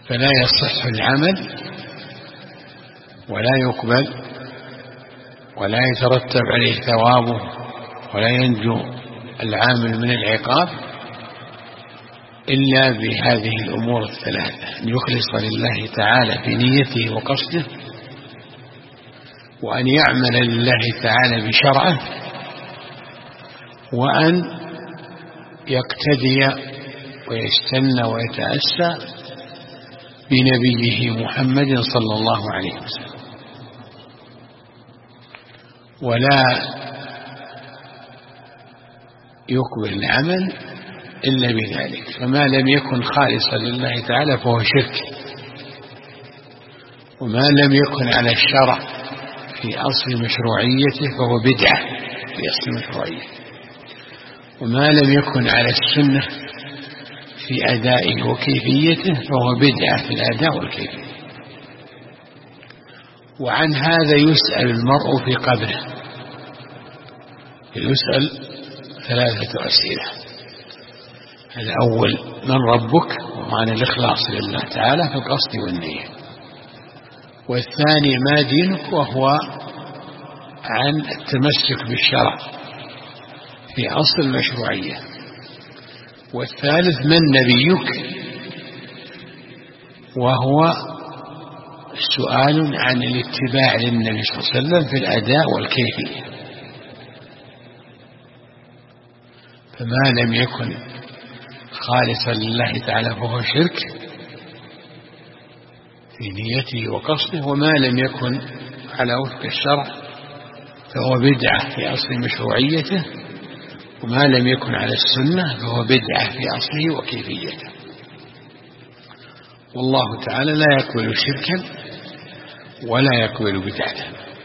فلا يصح العمل ولا يقبل ولا يترتب عليه ثوابه ولا ينجو العامل من العقاب إلا بهذه الأمور الثلاثة: أن يخلص لله تعالى في نيته وقصده، وأن يعمل لله تعالى بشرعه، وأن يقتدي ويستنى ويتأسى بنبيه محمد صلى الله عليه وسلم. ولا يقبل العمل إلا بذلك، فما لم يكن خالصا لله تعالى فهو شرك، وما لم يكن على الشرع في أصل مشروعيته فهو بدعة في أصل مشروعيته، وما لم يكن على السنة في أدائه وكيفيته فهو بدعة في الأداء والكيفية. وعن هذا يسأل المرء في قبره، يسأل 3 أسئلة: الأول من ربك، ومعنى الإخلاص لله تعالى في القصد والنية. والثاني ما دينك، وهو عن التمسك بالشرع في أصل المشروعية. والثالث من نبيك، وهو سؤال عن الاتباع للنبي صلى الله عليه وسلم في الأداء والكيفية. فما لم يكن خالصا لله تعالى فهو شرك في نيته وقصده، وما لم يكن على وفق الشرع فهو بدعة في أصل مشروعيته، وما لم يكن على السنة فهو بدعة في أصله وكيفيته. والله تعالى لا يقبل شركا ولا يقبل بدعة.